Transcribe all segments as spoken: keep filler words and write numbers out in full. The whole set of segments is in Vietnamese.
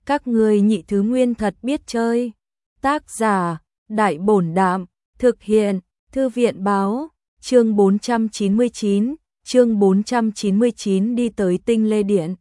Các ngươi nhị thứ nguyên thật biết chơi. Tác giả, Đại Bổn Đạm, thực hiện, Thư viện Báo, chương bốn trăm chín mươi chín, chương bốn trăm chín mươi chín đi tới Tinh Lê Điện.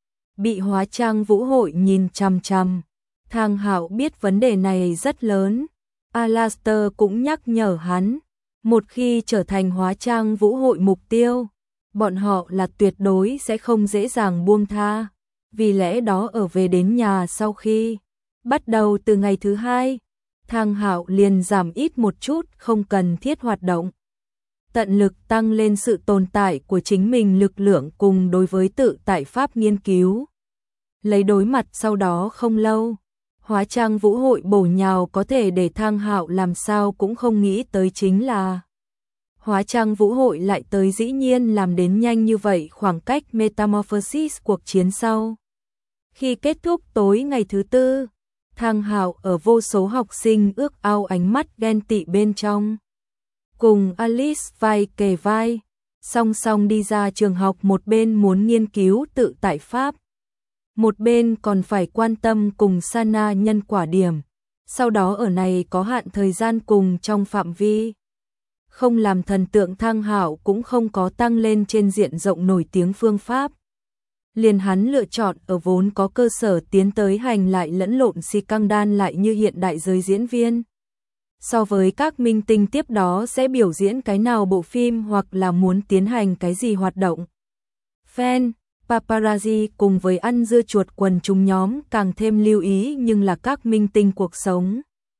Bị hóa trang vũ hội nhìn chằm chằm, Thang Hạo biết vấn đề này rất lớn, Alastor cũng nhắc nhở hắn, một khi trở thành hóa trang vũ hội mục tiêu, bọn họ là tuyệt đối sẽ không dễ dàng buông tha, vì lẽ đó ở về đến nhà sau khi bắt đầu từ ngày thứ hai, Thang Hạo liền giảm ít một chút không cần thiết hoạt động. Tận lực tăng lên sự tồn tại của chính mình lực lượng cùng đối với tự tại pháp nghiên cứu. Lấy đối mặt sau đó không lâu, hóa trang vũ hội bổ nhào có thể để Thang Hạo làm sao cũng không nghĩ tới chính là hóa trang vũ hội lại tới dĩ nhiên làm đến nhanh như vậy khoảng cách Metamorphosis cuộc chiến sau. Khi kết thúc tối ngày thứ tư, Thang Hạo ở vô số học sinh ước ao ánh mắt ghen tị bên trong. Cùng Alice vai kề vai, song song đi ra trường học, một bên muốn nghiên cứu tự tại pháp, một bên còn phải quan tâm cùng Sana nhân quả điểm, sau đó ở này có hạn thời gian cùng trong phạm vi. Không làm thần tượng Thang Hạo cũng không có tăng lên trên diện rộng nổi tiếng phương pháp. Liền hắn lựa chọn ở vốn có cơ sở tiến tới hành lại lẫn lộn si căng đan lại như hiện đại giới diễn viên. So với các minh tinh tiếp đó sẽ biểu diễn cái nào bộ phim hoặc là muốn tiến hành cái gì hoạt động. Fan, paparazzi cùng với ăn dưa chuột quần chúng nhóm càng thêm lưu ý nhưng là các minh tinh cuộc sống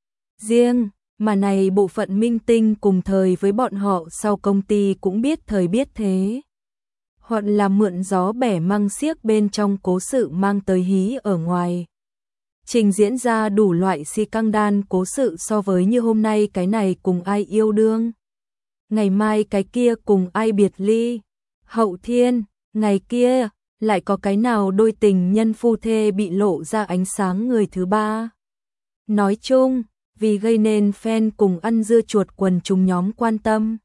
riêng, mà này bộ phận minh tinh cùng thời với bọn họ sau công ty cũng biết thời biết thế. Hoặc là mượn gió bẻ măng xiếc bên trong cố sự mang tới hí ở ngoài. Trình diễn ra đủ loại si căng đan cố sự so với như hôm nay cái này cùng ai yêu đương. Ngày mai cái kia cùng ai biệt ly. Hậu thiên, ngày kia, lại có cái nào đôi tình nhân phu thê bị lộ ra ánh sáng người thứ ba. Nói chung, vì gây nên fan cùng ăn dưa chuột quần chúng nhóm quan tâm.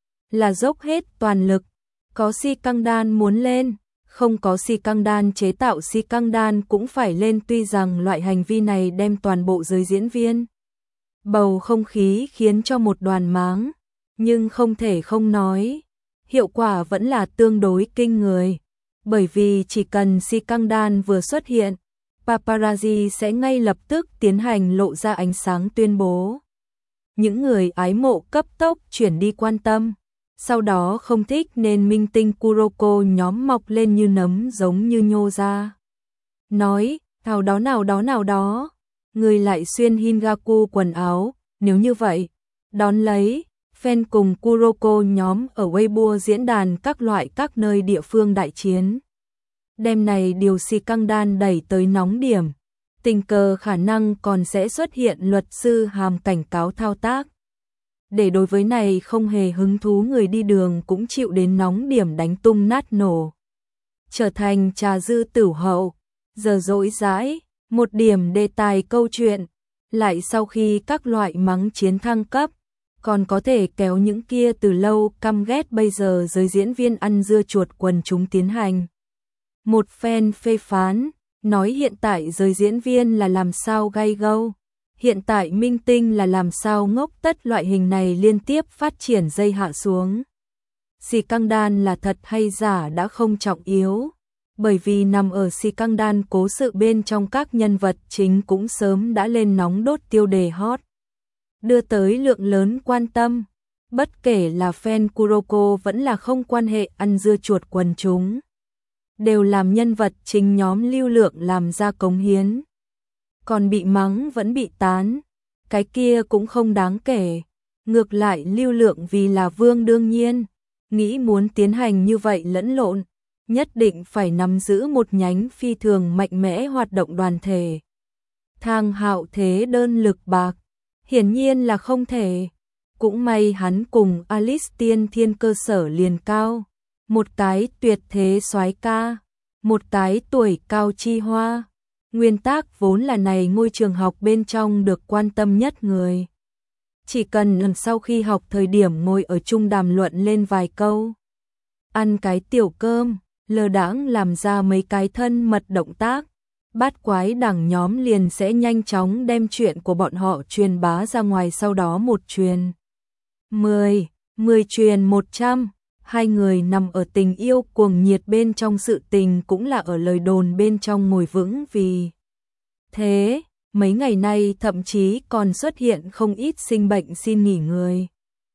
Là dốc hết toàn lực. Có si căng đan muốn lên, không có si căng đan chế tạo si căng đan cũng phải lên, tuy rằng loại hành vi này đem toàn bộ giới diễn viên bầu không khí khiến cho một đoàn máng, nhưng không thể không nói, hiệu quả vẫn là tương đối kinh người, bởi vì chỉ cần si căng đan vừa xuất hiện, paparazzi sẽ ngay lập tức tiến hành lộ ra ánh sáng tuyên bố. Những người ái mộ cấp tốc chuyển đi quan tâm. Sau đó không thích nên minh tinh Kuroko nhóm mọc lên như nấm giống như nhô ra. Nói, nào đó nào đó nào đó, người lại xuyên Hingaku quần áo, nếu như vậy, đón lấy, fan cùng Kuroko nhóm ở Weibo diễn đàn các loại các nơi địa phương đại chiến. Đêm này điều si căng đan đẩy tới nóng điểm, tình cờ khả năng còn sẽ xuất hiện luật sư hàm cảnh cáo thao tác. Để đối với này không hề hứng thú người đi đường cũng chịu đến nóng điểm đánh tung nát nổ. Trở thành trà dư tửu hậu, giờ dỗi dãi, một điểm đề tài câu chuyện, lại sau khi các loại mắng chiến thăng cấp, còn có thể kéo những kia từ lâu căm ghét bây giờ giới diễn viên ăn dưa chuột quần chúng tiến hành. Một fan phê phán, nói hiện tại giới diễn viên là làm sao gay gâu. Hiện tại minh tinh là làm sao ngốc, tất loại hình này liên tiếp phát triển dây hạ xuống. Si căng đan là thật hay giả đã không trọng yếu, bởi vì nằm ở si căng đan cố sự bên trong các nhân vật chính cũng sớm đã lên nóng đốt tiêu đề hot. Đưa tới lượng lớn quan tâm, bất kể là fan Kuroko vẫn là không quan hệ ăn dưa chuột quần chúng. Đều làm nhân vật chính nhóm lưu lượng làm ra cống hiến. Còn bị mắng vẫn bị tán, cái kia cũng không đáng kể. Ngược lại lưu lượng vì là vương đương nhiên, nghĩ muốn tiến hành như vậy lẫn lộn, nhất định phải nắm giữ một nhánh phi thường mạnh mẽ hoạt động đoàn thể. Thang Hạo thế đơn lực bạc, hiển nhiên là không thể. Cũng may hắn cùng Alice tiên thiên cơ sở liền cao, một cái tuyệt thế soái ca, một cái tuổi cao chi hoa. Nguyên tắc vốn là này ngôi trường học bên trong được quan tâm nhất người. Chỉ cần lần sau khi học thời điểm ngồi ở chung đàm luận lên vài câu. Ăn cái tiểu cơm, lơ đãng làm ra mấy cái thân mật động tác. bát quái đảng nhóm liền sẽ nhanh chóng đem chuyện của bọn họ truyền bá ra ngoài, sau đó một truyền mười, mười truyền một trăm. Hai người nằm ở tình yêu cuồng nhiệt bên trong, sự tình cũng là ở lời đồn bên trong ngồi vững. Vì thế, mấy ngày nay thậm chí còn xuất hiện không ít sinh bệnh xin nghỉ người.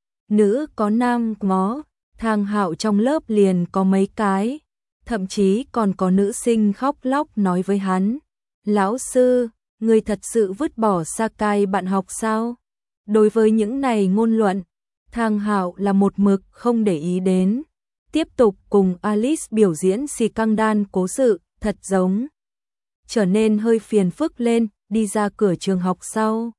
Nữ có nam ngó, Thang Hạo trong lớp liền có mấy cái, thậm chí còn có nữ sinh khóc lóc nói với hắn: "Lão sư, người thật sự vứt bỏ Sakai bạn học sao?" Đối với những này ngôn luận, Thang Hạo là một mực không để ý đến, tiếp tục cùng Alice biểu diễn xì căng đan cố sự, thật giống trở nên hơi phiền phức lên. Đi ra cửa trường học sau,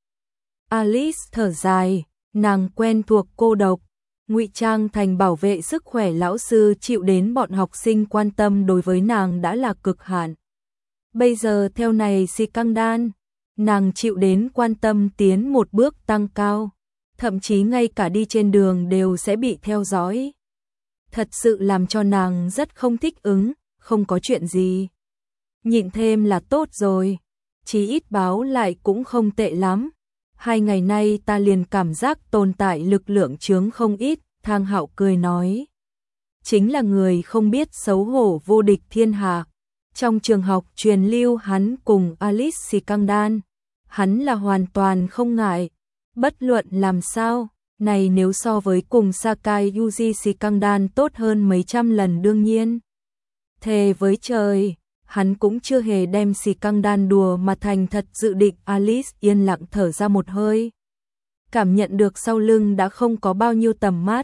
Alice thở dài, nàng quen thuộc cô độc, ngụy trang thành bảo vệ sức khỏe lão sư, chịu đến bọn học sinh quan tâm đối với nàng đã là cực hạn. Bây giờ theo này xì căng đan, nàng chịu đến quan tâm tiến một bước tăng cao, thậm chí ngay cả đi trên đường đều sẽ bị theo dõi. Thật sự làm cho nàng rất không thích ứng, không có chuyện gì. Nhịn thêm là tốt rồi, chí ít báo lại cũng không tệ lắm. Hai ngày nay ta liền cảm giác tồn tại lực lượng chướng không ít, Thang Hạo cười nói. Chính là người không biết xấu hổ vô địch thiên hạ. Trong trường học truyền lưu hắn cùng Alice xì căng đan, hắn là hoàn toàn không ngại. Bất luận làm sao, này nếu so với cùng Sakai Yuji xì căng đan tốt hơn mấy trăm lần đương nhiên. Thề với trời, hắn cũng chưa hề đem xì căng đan đùa mà thành thật dự định. Alice yên lặng thở ra một hơi, cảm nhận được sau lưng đã không có bao nhiêu tầm mắt.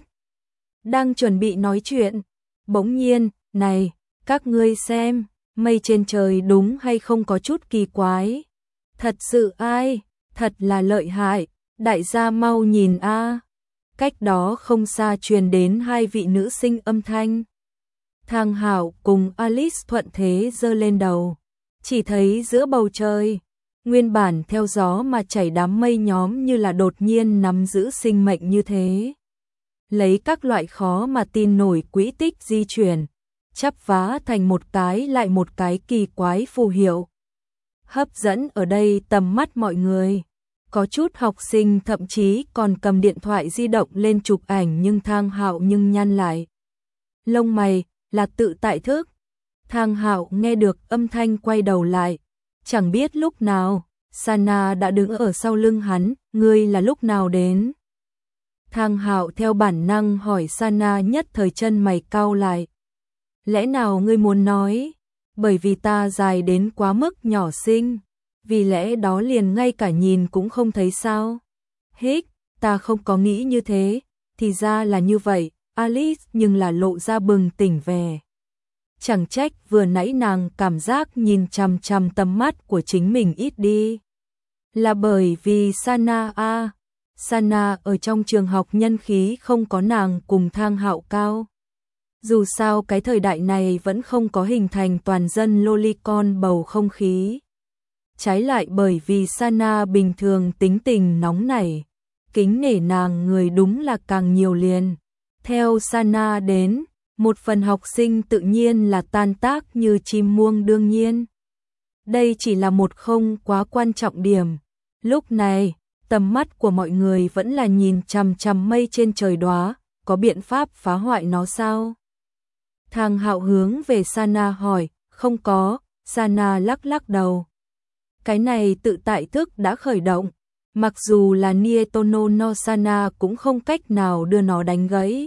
Đang chuẩn bị nói chuyện, bỗng nhiên, này, các ngươi xem, mây trên trời đúng hay không có chút kỳ quái. Thật sự ai, thật là lợi hại, đại gia mau nhìn a. Cách đó không xa truyền đến hai vị nữ sinh âm thanh. Thang Hạo cùng Alice thuận thế giơ lên đầu, chỉ thấy giữa bầu trời, nguyên bản theo gió mà chảy đám mây nhóm như là đột nhiên nắm giữ sinh mệnh như thế. Lấy các loại khó mà tin nổi quỹ tích di chuyển, chắp vá thành một cái lại một cái kỳ quái phù hiệu. Hấp dẫn ở đây tầm mắt mọi người. Có chút học sinh thậm chí còn cầm điện thoại di động lên chụp ảnh, nhưng Thang Hạo nhưng nhăn lại lông mày, là tự tại thức. Thang Hạo nghe được âm thanh quay đầu lại, chẳng biết lúc nào, Sana đã đứng ở sau lưng hắn. Ngươi là lúc nào đến? Thang Hạo theo bản năng hỏi Sana, nhất thời chân mày cau lại. Lẽ nào ngươi muốn nói, bởi vì ta dài đến quá mức nhỏ xinh, vì lẽ đó liền ngay cả nhìn cũng không thấy sao? Hích, ta không có nghĩ như thế, thì ra là như vậy. Alice nhưng là lộ ra bừng tỉnh vẻ. Chẳng trách vừa nãy nàng cảm giác nhìn chằm chằm tầm mắt của chính mình ít đi. Là bởi vì Sana a, à, Sana ở trong trường học nhân khí không có nàng cùng Thang Hạo cao. Dù sao cái thời đại này vẫn không có hình thành toàn dân lolicon bầu không khí. Trái lại bởi vì Sana bình thường tính tình nóng nảy, kính nể nàng người đúng là càng nhiều liền. Theo Sana đến, một phần học sinh tự nhiên là tan tác như chim muông. Đương nhiên, đây chỉ là một không quá quan trọng điểm. Lúc này, tầm mắt của mọi người vẫn là nhìn chằm chằm mây trên trời đóa, có biện pháp phá hoại nó sao? Thang Hạo hướng về Sana hỏi. Không có. Sana lắc lắc đầu. Cái này tự tại thức đã khởi động, mặc dù là Nietono no Sana cũng không cách nào đưa nó đánh gãy.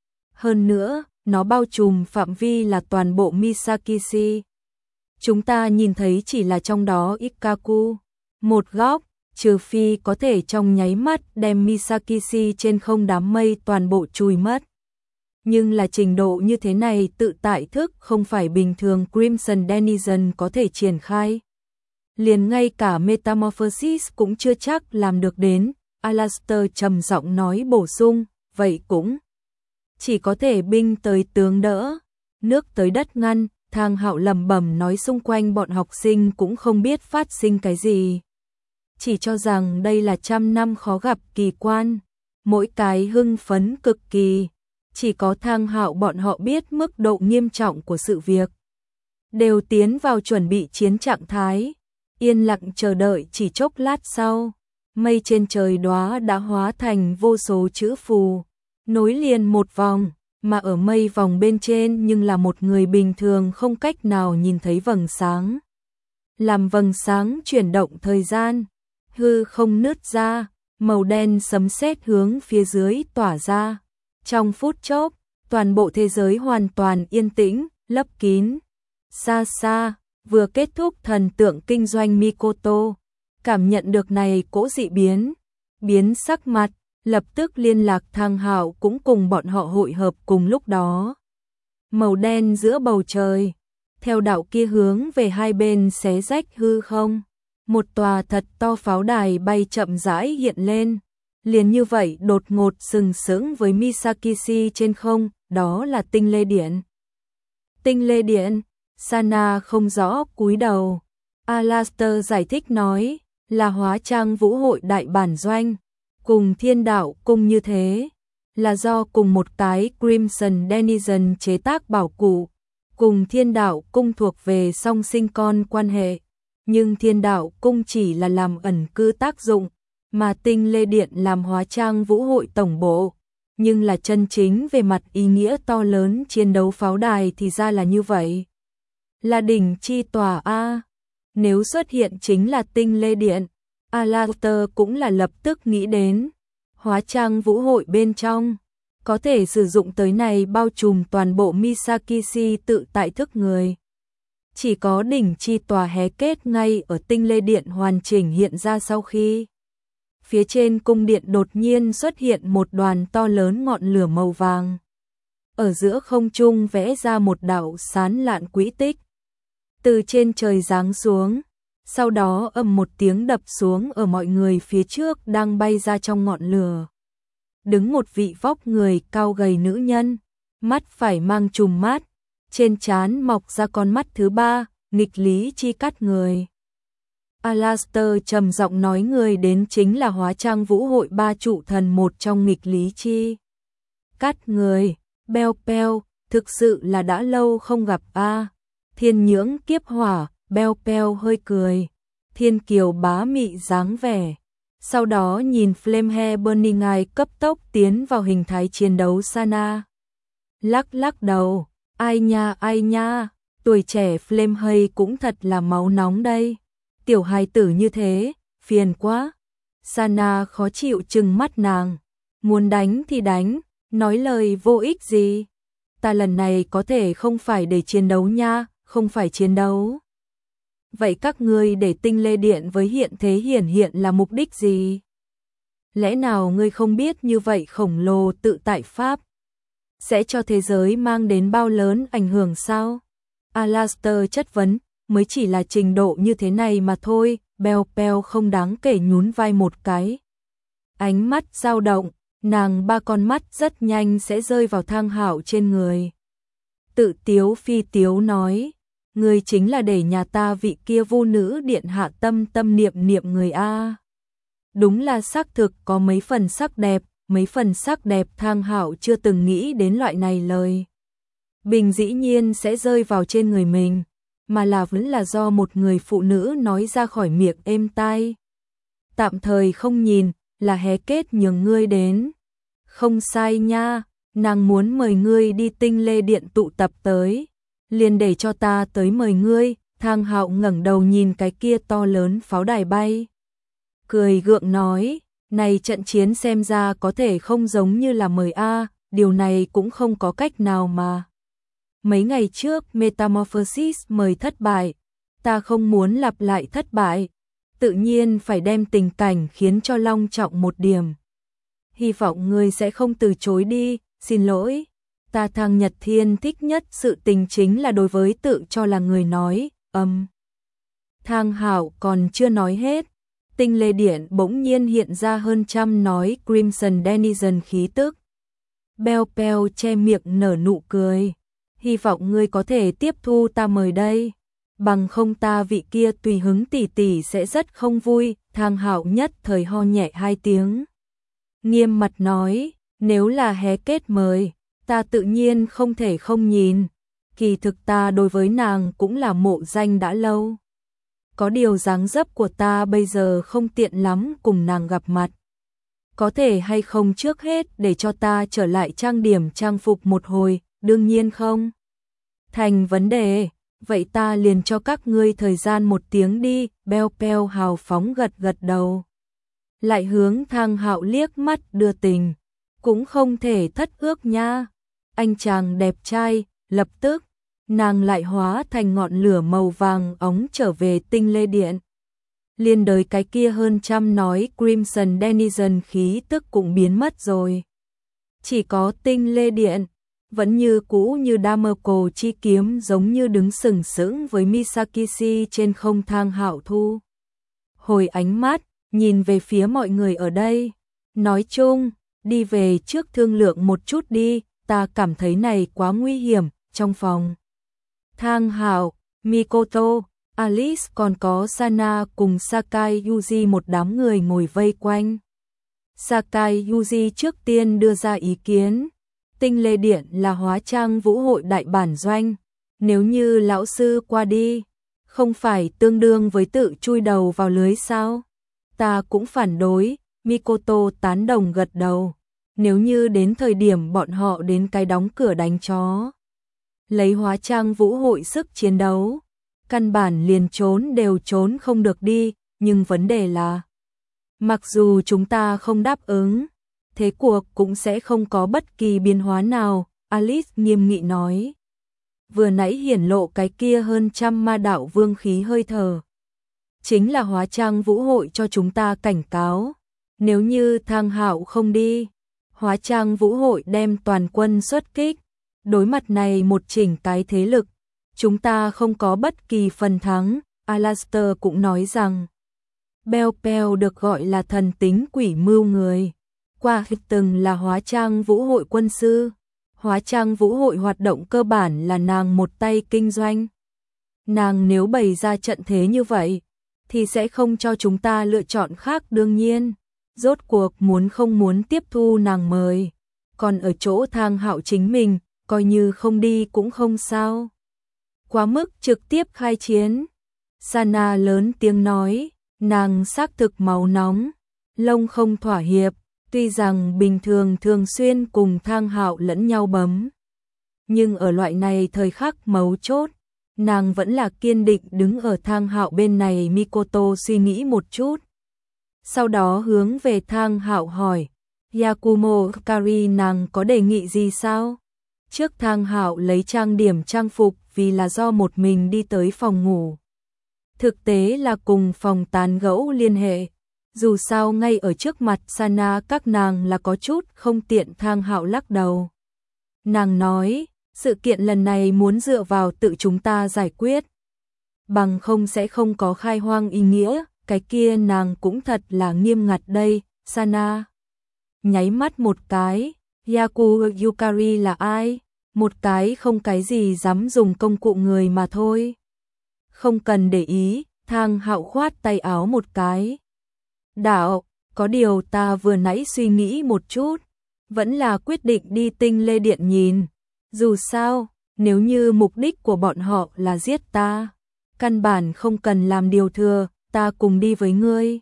Hơn nữa, nó bao trùm phạm vi là toàn bộ Misakishi. Chúng ta nhìn thấy chỉ là trong đó Ikkaku, một góc, trừ phi có thể trong nháy mắt đem Misakishi trên không đám mây toàn bộ chùi mất. Nhưng là trình độ như thế này tự tại thức không phải bình thường Crimson Denizen có thể triển khai. Liền ngay cả Metamorphosis cũng chưa chắc làm được đến. Alastair trầm giọng nói bổ sung, vậy cũng chỉ có thể binh tới tướng đỡ, nước tới đất ngăn. Thang Hạo lẩm bẩm nói, xung quanh bọn học sinh cũng không biết phát sinh cái gì, chỉ cho rằng đây là trăm năm khó gặp kỳ quan, mỗi cái hưng phấn cực kỳ. Chỉ có Thang Hạo bọn họ biết mức độ nghiêm trọng của sự việc. đều tiến vào chuẩn bị chiến trạng thái, yên lặng chờ đợi. Chỉ chốc lát sau, mây trên trời đóa đã hóa thành vô số chữ phù, nối liền một vòng, mà ở mây vòng bên trên nhưng là một người bình thường không cách nào nhìn thấy vầng sáng. Làm vầng sáng chuyển động thời gian, hư không nứt ra, màu đen sấm sét hướng phía dưới tỏa ra. Trong phút chốc, toàn bộ thế giới hoàn toàn yên tĩnh, lấp kín. Xa xa, vừa kết thúc thần tượng kinh doanh Mikoto, cảm nhận được này cỗ dị biến, biến sắc mặt, lập tức liên lạc Thang Hạo cũng cùng bọn họ hội hợp cùng lúc đó. Màu đen giữa bầu trời, theo đạo kia hướng về hai bên xé rách hư không, một tòa thật to pháo đài bay chậm rãi hiện lên, liền như vậy đột ngột sừng sững với Misakishi trên không, đó là Tinh Lê Điện. Tinh Lê Điện, Sana không rõ cúi đầu. Alastair giải thích nói, là hóa trang vũ hội đại bản doanh, cùng Thiên Đạo Cung như thế, là do cùng một cái Crimson Denizen chế tác bảo cụ, cùng Thiên Đạo Cung thuộc về song sinh con quan hệ, nhưng Thiên Đạo Cung chỉ là làm ẩn cư tác dụng, mà Tinh Lê Điện làm hóa trang vũ hội tổng bộ, nhưng là chân chính về mặt ý nghĩa to lớn chiến đấu pháo đài thì ra là như vậy. Là đỉnh chi tòa A, nếu xuất hiện chính là Tinh Lê Điện, Alastair cũng là lập tức nghĩ đến, hóa trang vũ hội bên trong, có thể sử dụng tới này bao trùm toàn bộ Misakishi tự tại thức người. Chỉ có đỉnh chi tòa hé kết ngay ở Tinh Lê Điện hoàn chỉnh hiện ra sau khi phía trên cung điện đột nhiên xuất hiện một đoàn to lớn ngọn lửa màu vàng. Ở giữa không trung vẽ ra một đạo sán lạn quỹ tích, từ trên trời giáng xuống, sau đó ầm một tiếng đập xuống ở mọi người phía trước đang bay ra trong ngọn lửa. Đứng một vị vóc người cao gầy nữ nhân, mắt phải mang trùm mát, trên trán mọc ra con mắt thứ ba, nghịch lý chi cắt người. Alastair trầm giọng nói người đến chính là hóa trang vũ hội ba trụ thần một trong nghịch lý chi cắt người. Beo Beo, thực sự là đã lâu không gặp a. Thiên nhưỡng kiếp hỏa, Beo Beo hơi cười, thiên kiều bá mị dáng vẻ. Sau đó nhìn Flamehair Burning Eye cấp tốc tiến vào hình thái chiến đấu Sana. Lắc lắc đầu, ai nha ai nha, tuổi trẻ Flamehair cũng thật là máu nóng đây. Tiểu hài tử như thế, phiền quá. Sana khó chịu trừng mắt nàng, muốn đánh thì đánh, nói lời vô ích gì. Ta lần này có thể không phải để chiến đấu nha, không phải chiến đấu. Vậy các ngươi để Tinh Lê Điện với hiện thế hiển hiện là mục đích gì? Lẽ nào ngươi không biết như vậy khổng lồ tự tại pháp sẽ cho thế giới mang đến bao lớn ảnh hưởng sao? Alastair chất vấn, mới chỉ là trình độ như thế này mà thôi. Beo Beo không đáng kể nhún vai một cái. Ánh mắt dao động, nàng ba con mắt rất nhanh sẽ rơi vào Thang Hạo trên người. Tự tiếu phi tiếu nói, người chính là để nhà ta vị kia vô nữ điện hạ tâm tâm niệm niệm người a. Đúng là xác thực có mấy phần sắc đẹp, mấy phần sắc đẹp. Thang Hạo chưa từng nghĩ đến loại này lời bình dĩ nhiên sẽ rơi vào trên người mình, mà là vẫn là do một người phụ nữ nói ra khỏi miệng êm tai. Tạm thời không nhìn, là hé kết nhường ngươi đến. Không sai nha, nàng muốn mời ngươi đi Tinh Lê Điện tụ tập tới, liền để cho ta tới mời ngươi. Thang Hạo ngẩng đầu nhìn cái kia to lớn pháo đài bay, cười gượng nói, này trận chiến xem ra có thể không giống như là mời a, điều này cũng không có cách nào mà. Mấy ngày trước Metamorphosis mời thất bại, ta không muốn lặp lại thất bại, tự nhiên phải đem tình cảnh khiến cho long trọng một điểm. Hy vọng ngươi sẽ không từ chối đi, xin lỗi. Ta Thang Nhật Thiên thích nhất sự tình chính là đối với tự cho là người nói, âm. Thang Hạo còn chưa nói hết, Tinh Lê Điện bỗng nhiên hiện ra hơn trăm nói Crimson Denizen khí tức. Beo Beo che miệng nở nụ cười, hy vọng ngươi có thể tiếp thu ta mời đây, bằng không ta vị kia tùy hứng tỷ tỷ sẽ rất không vui. Thang Hạo nhất thời ho nhẹ hai tiếng, nghiêm mặt nói, nếu là hé kết mời, ta tự nhiên không thể không nhìn. kỳ thực ta đối với nàng cũng là mộ danh đã lâu. Có điều dáng dấp của ta bây giờ không tiện lắm cùng nàng gặp mặt. Có thể hay không trước hết để cho ta trở lại trang điểm trang phục một hồi, đương nhiên không. Thành vấn đề, vậy ta liền cho các ngươi thời gian một tiếng đi, Beo Beo hào phóng gật gật đầu. Lại hướng Thang Hạo liếc mắt đưa tình, cũng không thể thất ước nha. Anh chàng đẹp trai, lập tức, nàng lại hóa thành ngọn lửa màu vàng óng trở về tinh lê điện. Liên đới cái kia hơn trăm nói Crimson Denizen khí tức cũng biến mất rồi. Chỉ có tinh lê điện, vẫn như cũ như Damerco chi kiếm giống như đứng sừng sững với Misakishi trên không. Thang Hạo thu hồi ánh mắt, nhìn về phía mọi người ở đây. Nói chung, đi về trước thương lượng một chút đi, ta cảm thấy này quá nguy hiểm. Trong phòng, Thang Hạo, Mikoto, Alice còn có Sana cùng Sakai Yuji một đám người ngồi vây quanh. Sakai Yuji trước tiên đưa ra ý kiến. Tinh lê điện là hóa trang vũ hội đại bản doanh. Nếu như lão sư qua đi, không phải tương đương với tự chui đầu vào lưới sao? Ta cũng phản đối, Mikoto tán đồng gật đầu. Nếu như đến thời điểm bọn họ đến cái đóng cửa đánh chó, lấy hóa trang vũ hội sức chiến đấu, căn bản liền trốn đều trốn không được đi, nhưng vấn đề là, mặc dù chúng ta không đáp ứng, thế cuộc cũng sẽ không có bất kỳ biến hóa nào, Alice nghiêm nghị nói. Vừa nãy hiển lộ cái kia hơn trăm ma đạo vương khí hơi thở. Chính là hóa trang vũ hội cho chúng ta cảnh cáo. Nếu như Thang Hạo không đi, hóa trang vũ hội đem toàn quân xuất kích. Đối mặt này một chỉnh cái thế lực, chúng ta không có bất kỳ phần thắng. Alastair cũng nói rằng, Beo Beo được gọi là thần tính quỷ mưu người. Qua từng là hóa trang vũ hội quân sư. Hóa trang vũ hội hoạt động cơ bản là nàng một tay kinh doanh. Nàng nếu bày ra trận thế như vậy, thì sẽ không cho chúng ta lựa chọn khác đương nhiên. Rốt cuộc muốn không muốn tiếp thu nàng mời. Còn ở chỗ Thang Hạo chính mình, coi như không đi cũng không sao. Quá mức trực tiếp khai chiến. Sana lớn tiếng nói, nàng xác thực máu nóng, lông không thỏa hiệp. Tuy rằng bình thường thường xuyên cùng Thang Hạo lẫn nhau bấm, nhưng ở loại này thời khắc mấu chốt, nàng vẫn là kiên định đứng ở Thang Hạo bên này. Mikoto suy nghĩ một chút, sau đó hướng về Thang Hạo hỏi, Yakumo Kari nàng có đề nghị gì sao? Trước Thang Hạo lấy trang điểm trang phục vì là do một mình đi tới phòng ngủ. Thực tế là cùng phòng tán gẫu liên hệ. Dù sao ngay ở trước mặt Sana các nàng là có chút không tiện. Thang Hạo lắc đầu. Nàng nói, sự kiện lần này muốn dựa vào tự chúng ta giải quyết. Bằng không sẽ không có khai hoang ý nghĩa, cái kia nàng cũng thật là nghiêm ngặt đây. Sana nháy mắt một cái, Yaku Yukari là ai? Một cái không cái gì dám dùng công cụ người mà thôi. Không cần để ý, Thang Hạo khoát tay áo một cái. Đạo, có điều ta vừa nãy suy nghĩ một chút, vẫn là quyết định đi tinh lê điện nhìn. Dù sao, nếu như mục đích của bọn họ là giết ta, căn bản không cần làm điều thừa, ta cùng đi với ngươi.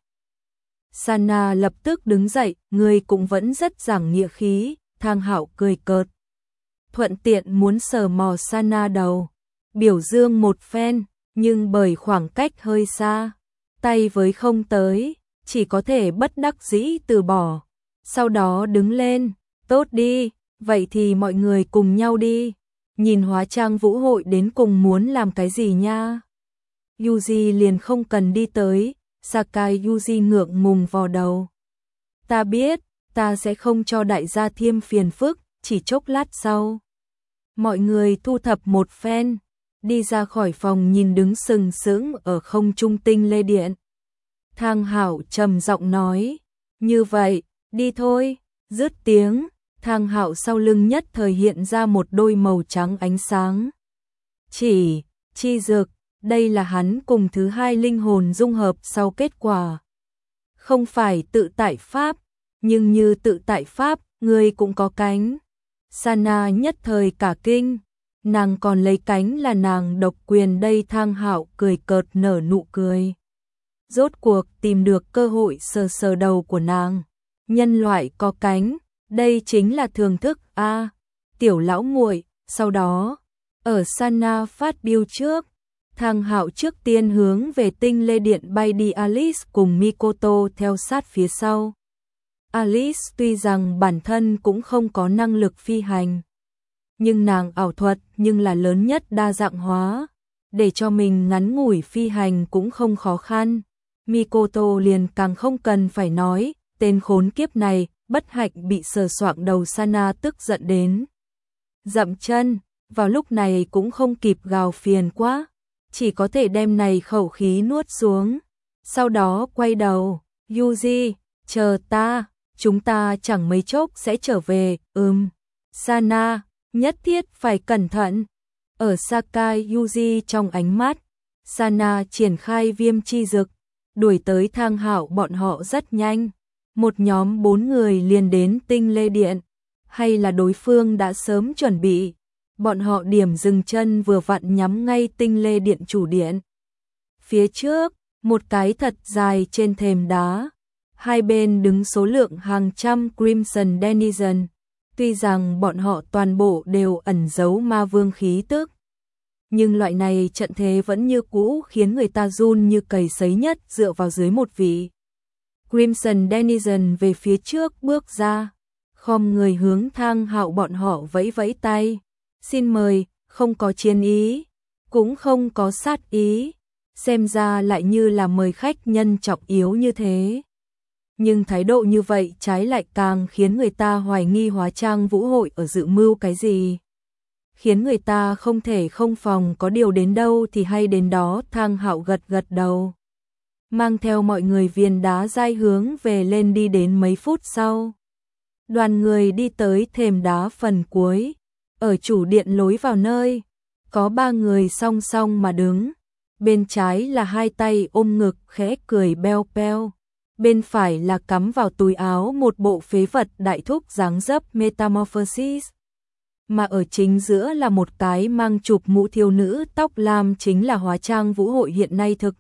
Sana lập tức đứng dậy, ngươi cũng vẫn rất giảng nghĩa khí. Thang Hạo cười cợt, thuận tiện muốn sờ mò Sana đầu, biểu dương một phen, nhưng bởi khoảng cách hơi xa, tay với không tới, chỉ có thể bất đắc dĩ từ bỏ. Sau đó đứng lên, tốt đi, vậy thì mọi người cùng nhau đi, nhìn hóa trang vũ hội đến cùng muốn làm cái gì nha. Yuji liền không cần đi tới. Sakai Yuji ngượng ngùng vò đầu. Ta biết, ta sẽ không cho đại gia thêm phiền phức. Chỉ chốc lát sau, mọi người thu thập một phen, đi ra khỏi phòng nhìn đứng sừng sững ở không trung tinh lê điện. Thang Hạo trầm giọng nói, như vậy, đi thôi. Dứt tiếng, Thang Hạo sau lưng nhất thời hiện ra một đôi màu trắng ánh sáng. Chỉ, chi dược, đây là hắn cùng thứ hai linh hồn dung hợp sau kết quả. Không phải tự tại pháp, nhưng như tự tại pháp, người cũng có cánh. Sana nhất thời cả kinh, Nàng còn lấy cánh là nàng độc quyền đây. Thang Hạo cười cợt nở nụ cười. Rốt cuộc tìm được cơ hội sờ sờ đầu của nàng. Nhân loại có cánh, đây chính là thưởng thức a. À, tiểu lão muội. Sau đó, ở Sana phát biểu trước, Thang Hạo trước tiên hướng về tinh lê điện bay đi. Alice cùng Mikoto theo sát phía sau. Alice tuy rằng bản thân cũng không có năng lực phi hành, nhưng nàng ảo thuật nhưng là lớn nhất đa dạng hóa, để cho mình ngắn ngủi phi hành cũng không khó khăn. Mikoto liền càng không cần phải nói, tên khốn kiếp này, bất hạnh bị sờ soạng đầu. Sana tức giận đến dậm chân, vào lúc này cũng không kịp gào phiền quá, chỉ có thể đem này khẩu khí nuốt xuống. Sau đó quay đầu, Yuji, chờ ta, chúng ta chẳng mấy chốc sẽ trở về. Ừm, Sana, nhất thiết phải cẩn thận. Ở Sakai Yuji trong ánh mắt, Sana triển khai viêm chi dực, đuổi tới Thang Hạo bọn họ rất nhanh. Một nhóm bốn người liền đến tinh lê điện, hay là đối phương đã sớm chuẩn bị. Bọn họ điểm dừng chân vừa vặn nhắm ngay tinh lê điện chủ điện. Phía trước, một cái thật dài trên thềm đá, hai bên đứng số lượng hàng trăm Crimson Denizen. Tuy rằng bọn họ toàn bộ đều ẩn giấu ma vương khí tức, nhưng loại này trận thế vẫn như cũ khiến người ta run như cầy sấy nhất. Dựa vào dưới một vị Crimson Denizen về phía trước bước ra, khom người hướng Thang Hạo bọn họ vẫy vẫy tay. Xin mời, không có chiến ý, cũng không có sát ý, xem ra lại như là mời khách nhân trọng yếu như thế. Nhưng thái độ như vậy trái lại càng khiến người ta hoài nghi Hóa Trang Vũ hội ở dự mưu cái gì. Khiến người ta không thể không phòng có điều đến đâu thì hay đến đó. Thang Hạo gật gật đầu, mang theo mọi người viên đá dai hướng về lên đi. Đến mấy phút sau, đoàn người đi tới thềm đá phần cuối. Ở chủ điện lối vào nơi, có ba người song song mà đứng. Bên trái là hai tay ôm ngực khẽ cười beo beo. Bên phải là cắm vào túi áo một bộ phế vật đại thúc dáng dấp Metamorphosis. Mà ở chính giữa là một cái mang chụp mũ thiếu nữ tóc lam, chính là Hóa Trang Vũ hội hiện nay thực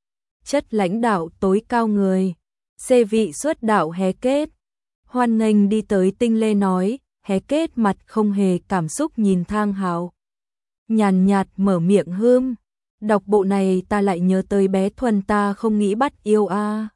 chất lãnh đạo tối cao người. Xê vị xuất đạo Hé Kết hoan nghênh đi tới tinh lê nói. Hé Kết mặt không hề cảm xúc nhìn Thang Hạo, nhàn nhạt mở miệng hưm. Đọc bộ này ta lại nhớ tới bé Thuần, ta không nghĩ bắt yêu a. À.